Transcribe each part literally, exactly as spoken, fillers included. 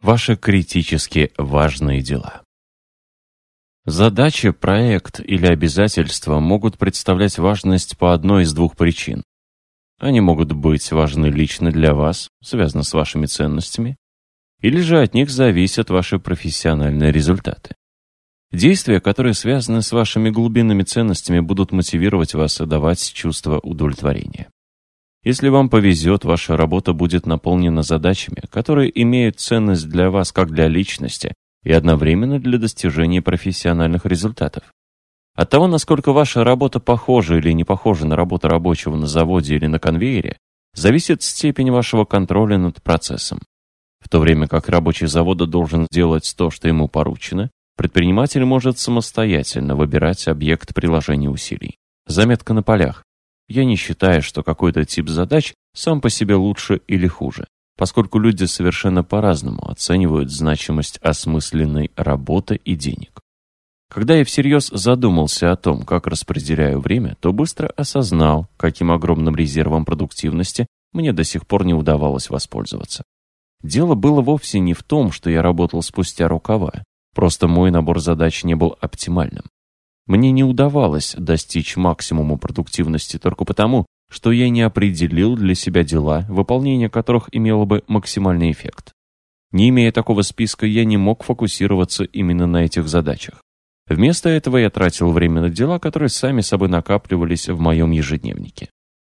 Ваши критически важные дела. Задача, проект или обязательства могут представлять важность по одной из двух причин. Они могут быть важны лично для вас, связаны с вашими ценностями, или же от них зависят ваши профессиональные результаты. Действия, которые связаны с вашими глубинными ценностями, будут мотивировать вас и давать чувство удовлетворения. Если вам повезет, ваша работа будет наполнена задачами, которые имеют ценность для вас как для личности и одновременно для достижения профессиональных результатов. От того, насколько ваша работа похожа или не похожа на работу рабочего на заводе или на конвейере, зависит степень вашего контроля над процессом. В то время как рабочий завода должен делать то, что ему поручено, предприниматель может самостоятельно выбирать объект приложения усилий. Заметка на полях. Я не считаю, что какой-то тип задач сам по себе лучше или хуже, поскольку люди совершенно по-разному оценивают значимость осмысленной работы и денег. Когда я всерьез задумался о том, как распределяю время, то быстро осознал, каким огромным резервом продуктивности мне до сих пор не удавалось воспользоваться. Дело было вовсе не в том, что я работал спустя рукава, просто мой набор задач не был оптимальным. Мне не удавалось достичь максимума продуктивности только потому, что я не определил для себя дела, выполнение которых имело бы максимальный эффект. Не имея такого списка, я не мог фокусироваться именно на этих задачах. Вместо этого я тратил время на дела, которые сами собой накапливались в моем ежедневнике.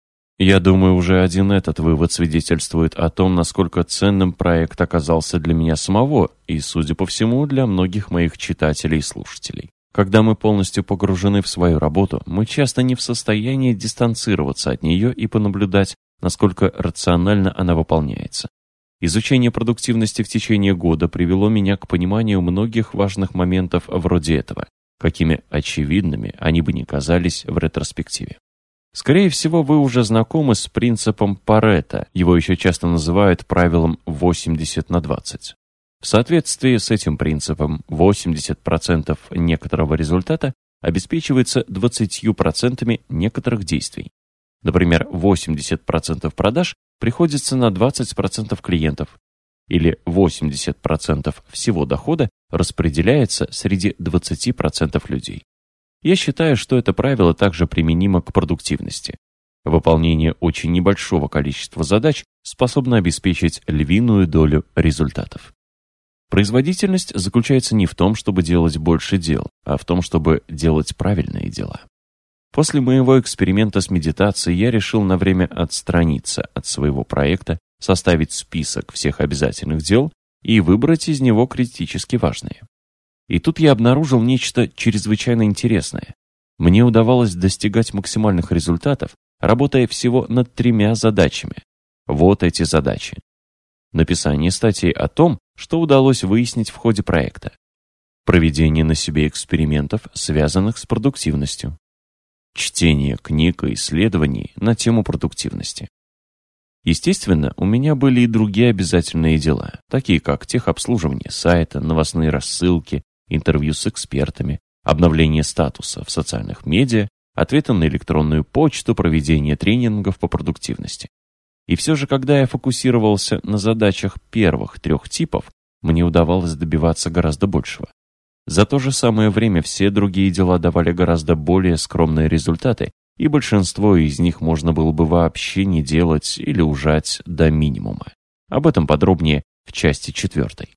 Я думаю, уже один этот вывод свидетельствует о том, насколько ценным проект оказался для меня самого и, судя по всему, для многих моих читателей и слушателей. Когда мы полностью погружены в свою работу, мы часто не в состоянии дистанцироваться от нее и понаблюдать, насколько рационально она выполняется. Изучение продуктивности в течение года привело меня к пониманию многих важных моментов вроде этого, какими очевидными они бы ни казались в ретроспективе. Скорее всего, вы уже знакомы с принципом Парето, его еще часто называют правилом восемьдесят на двадцать. В соответствии с этим принципом восемьдесят процентов некоторого результата обеспечивается двадцатью процентами некоторых действий. Например, восемьдесят процентов продаж приходится на двадцать процентов клиентов, или восемьдесят процентов всего дохода распределяется среди двадцати процентов людей. Я считаю, что это правило также применимо к продуктивности. Выполнение очень небольшого количества задач способно обеспечить львиную долю результатов. Производительность заключается не в том, чтобы делать больше дел, а в том, чтобы делать правильные дела. После моего эксперимента с медитацией я решил на время отстраниться от своего проекта, составить список всех обязательных дел и выбрать из него критически важные. И тут я обнаружил нечто чрезвычайно интересное. Мне удавалось достигать максимальных результатов, работая всего над тремя задачами. Вот эти задачи. Написание статей о том, что удалось выяснить в ходе проекта. Проведение на себе экспериментов, связанных с продуктивностью. Чтение книг и исследований на тему продуктивности. Естественно, у меня были и другие обязательные дела, такие как техобслуживание сайта, новостные рассылки, интервью с экспертами, обновление статуса в социальных медиа, ответы на электронную почту, проведение тренингов по продуктивности. И все же, когда я фокусировался на задачах первых трех типов, мне удавалось добиваться гораздо большего. За то же самое время все другие дела давали гораздо более скромные результаты, и большинство из них можно было бы вообще не делать или ужать до минимума. Об этом подробнее в части четвертой.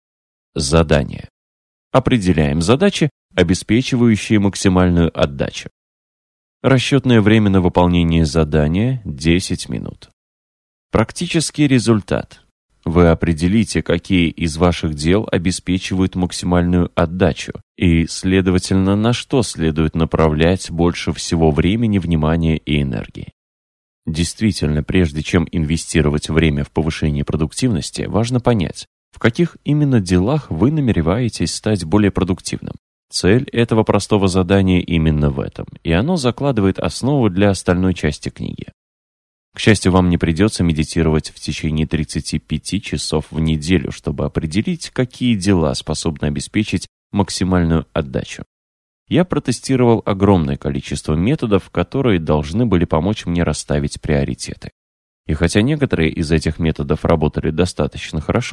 Задания. Определяем задачи, обеспечивающие максимальную отдачу. Расчетное время на выполнение задания – десять минут. Практический результат. Вы определите, какие из ваших дел обеспечивают максимальную отдачу и, следовательно, на что следует направлять больше всего времени, внимания и энергии. Действительно, прежде чем инвестировать время в повышение продуктивности, важно понять, в каких именно делах вы намереваетесь стать более продуктивным. Цель этого простого задания именно в этом, и оно закладывает основу для остальной части книги. К счастью, вам не придется медитировать в течение тридцати пяти часов в неделю, чтобы определить, какие дела способны обеспечить максимальную отдачу. Я протестировал огромное количество методов, которые должны были помочь мне расставить приоритеты. И хотя некоторые из этих методов работали достаточно хорошо,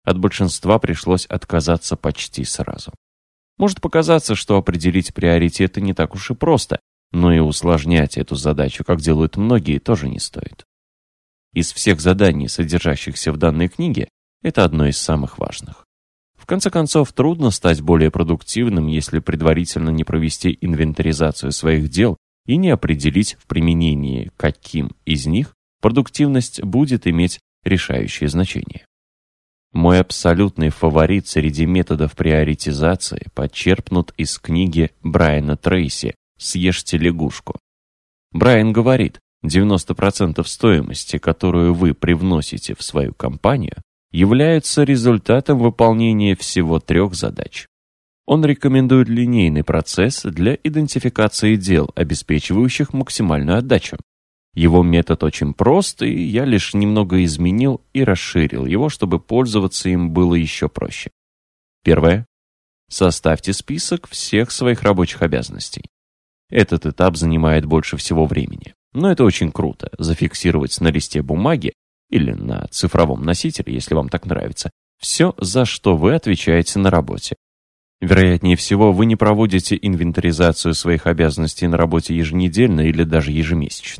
от большинства пришлось отказаться почти сразу. Может показаться, что определить приоритеты не так уж и просто, но и усложнять эту задачу, как делают многие, тоже не стоит. Из всех заданий, содержащихся в данной книге, это одно из самых важных. В конце концов, трудно стать более продуктивным, если предварительно не провести инвентаризацию своих дел и не определить в применении, каким из них продуктивность будет иметь решающее значение. Мой абсолютный фаворит среди методов приоритизации подчерпнут из книги Брайана Трейси «Съешьте лягушку». Брайан говорит, девяносто процентов стоимости, которую вы привносите в свою компанию, являются результатом выполнения всего трех задач. Он рекомендует линейный процесс для идентификации дел, обеспечивающих максимальную отдачу. Его метод очень прост, и я лишь немного изменил и расширил его, чтобы пользоваться им было еще проще. Первое. Составьте список всех своих рабочих обязанностей. Этот этап занимает больше всего времени. Но это очень круто – зафиксировать на листе бумаги или на цифровом носителе, если вам так нравится, все, за что вы отвечаете на работе. Вероятнее всего, вы не проводите инвентаризацию своих обязанностей на работе еженедельно или даже ежемесячно.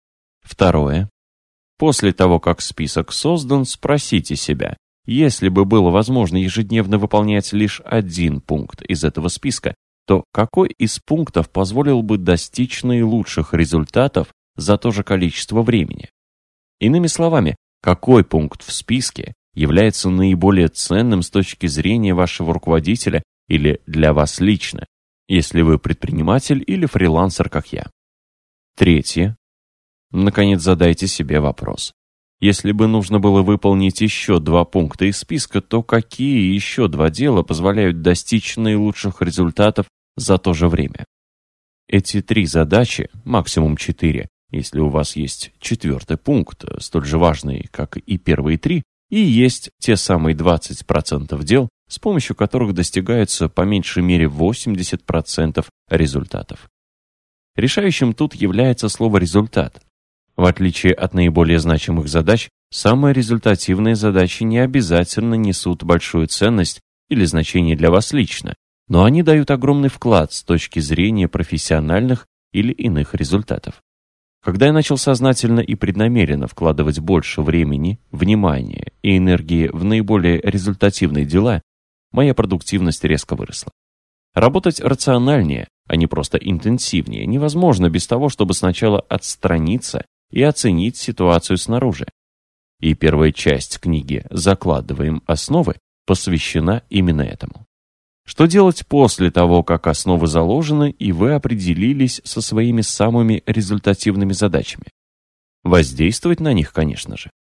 Второе. После того, как список создан, спросите себя, если бы было возможно ежедневно выполнять лишь один пункт из этого списка, то какой из пунктов позволил бы достичь наилучших результатов за то же количество времени? Иными словами, какой пункт в списке является наиболее ценным с точки зрения вашего руководителя или для вас лично, если вы предприниматель или фрилансер, как я? Третье. Наконец, задайте себе вопрос. Если бы нужно было выполнить еще два пункта из списка, то какие еще два дела позволяют достичь наилучших результатов за то же время? Эти три задачи, максимум четыре, если у вас есть четвертый пункт, столь же важный, как и первые три, и есть те самые двадцать процентов дел, с помощью которых достигаются по меньшей мере восемьдесят процентов результатов. Решающим тут является слово «результат». В отличие от наиболее значимых задач, самые результативные задачи не обязательно несут большую ценность или значение для вас лично, но они дают огромный вклад с точки зрения профессиональных или иных результатов. Когда я начал сознательно и преднамеренно вкладывать больше времени, внимания и энергии в наиболее результативные дела, моя продуктивность резко выросла. Работать рациональнее, а не просто интенсивнее, невозможно без того, чтобы сначала отстраниться и оценить ситуацию снаружи. И первая часть книги «Закладываем основы» посвящена именно этому. Что делать после того, как основы заложены и вы определились со своими самыми результативными задачами? Воздействовать на них, конечно же.